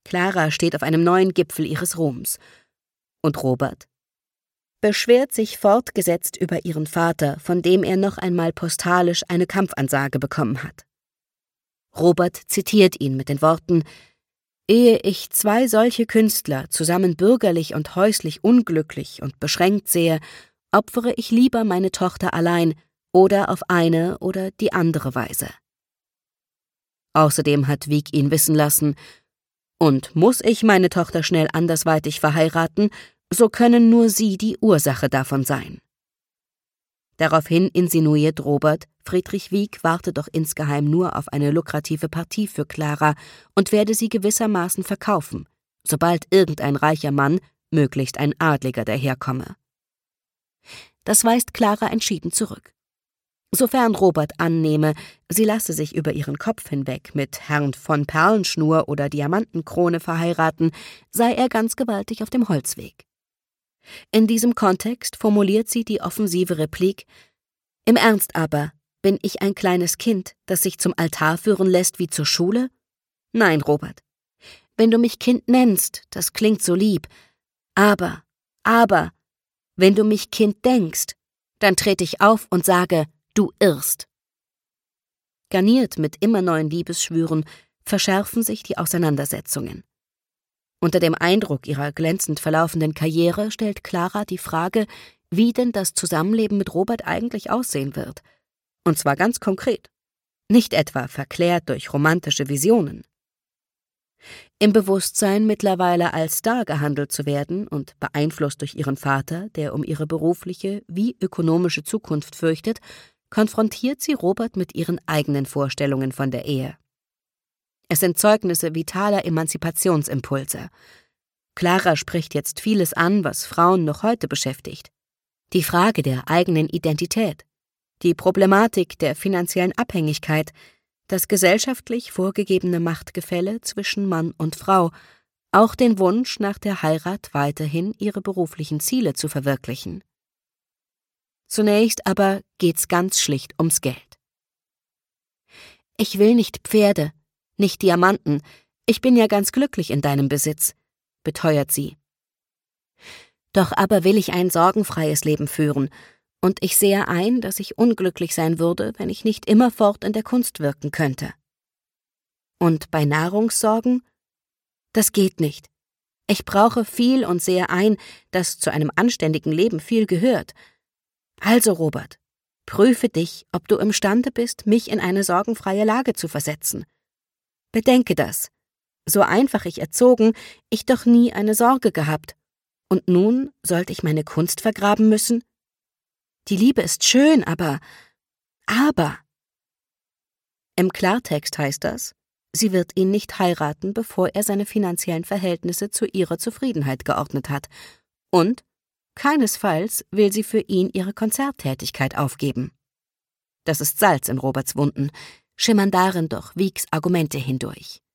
Clara steht auf einem neuen Gipfel ihres Ruhms. Und Robert beschwert sich fortgesetzt über ihren Vater, von dem er noch einmal postalisch eine Kampfansage bekommen hat. Robert zitiert ihn mit den Worten: »Ehe ich 2 solche Künstler zusammen bürgerlich und häuslich unglücklich und beschränkt sehe, opfere ich lieber meine Tochter allein oder auf eine oder die andere Weise.« Außerdem hat Wieck ihn wissen lassen: »Und muss ich meine Tochter schnell andersweitig verheiraten, so können nur Sie die Ursache davon sein.« Daraufhin insinuiert Robert, Friedrich Wieck warte doch insgeheim nur auf eine lukrative Partie für Clara und werde sie gewissermaßen verkaufen, sobald irgendein reicher Mann, möglichst ein Adliger, daherkomme. Das weist Clara entschieden zurück. Sofern Robert annehme, sie lasse sich über ihren Kopf hinweg mit Herrn von Perlenschnur oder Diamantenkrone verheiraten, sei er ganz gewaltig auf dem Holzweg. In diesem Kontext formuliert sie die offensive Replik: »Im Ernst aber, bin ich ein kleines Kind, das sich zum Altar führen lässt wie zur Schule? Nein, Robert. Wenn du mich Kind nennst, das klingt so lieb. Aber, wenn du mich Kind denkst, dann trete ich auf und sage: Du irrst.« Garniert mit immer neuen Liebesschwüren verschärfen sich die Auseinandersetzungen. Unter dem Eindruck ihrer glänzend verlaufenden Karriere stellt Clara die Frage, wie denn das Zusammenleben mit Robert eigentlich aussehen wird. Und zwar ganz konkret, nicht etwa verklärt durch romantische Visionen. Im Bewusstsein, mittlerweile als Star gehandelt zu werden und beeinflusst durch ihren Vater, der um ihre berufliche wie ökonomische Zukunft fürchtet, konfrontiert sie Robert mit ihren eigenen Vorstellungen von der Ehe. Es sind Zeugnisse vitaler Emanzipationsimpulse. Clara spricht jetzt vieles an, was Frauen noch heute beschäftigt. Die Frage der eigenen Identität, die Problematik der finanziellen Abhängigkeit, das gesellschaftlich vorgegebene Machtgefälle zwischen Mann und Frau, auch den Wunsch nach der Heirat weiterhin ihre beruflichen Ziele zu verwirklichen. Zunächst aber geht's ganz schlicht ums Geld. »Ich will nicht Pferde, nicht Diamanten, ich bin ja ganz glücklich in deinem Besitz«, beteuert sie. »Doch aber will ich ein sorgenfreies Leben führen, und ich sehe ein, dass ich unglücklich sein würde, wenn ich nicht immerfort in der Kunst wirken könnte. Und bei Nahrungssorgen? Das geht nicht. Ich brauche viel und sehe ein, dass zu einem anständigen Leben viel gehört. Also, Robert, prüfe dich, ob du imstande bist, mich in eine sorgenfreie Lage zu versetzen. Bedenke das. So einfach ich erzogen, ich doch nie eine Sorge gehabt. Und nun sollte ich meine Kunst vergraben müssen? Die Liebe ist schön, aber... Im Klartext heißt das, sie wird ihn nicht heiraten, bevor er seine finanziellen Verhältnisse zu ihrer Zufriedenheit geordnet hat. Und keinesfalls will sie für ihn ihre Konzerttätigkeit aufgeben. Das ist Salz in Roberts Wunden, schimmern darin doch Wiecks Argumente hindurch.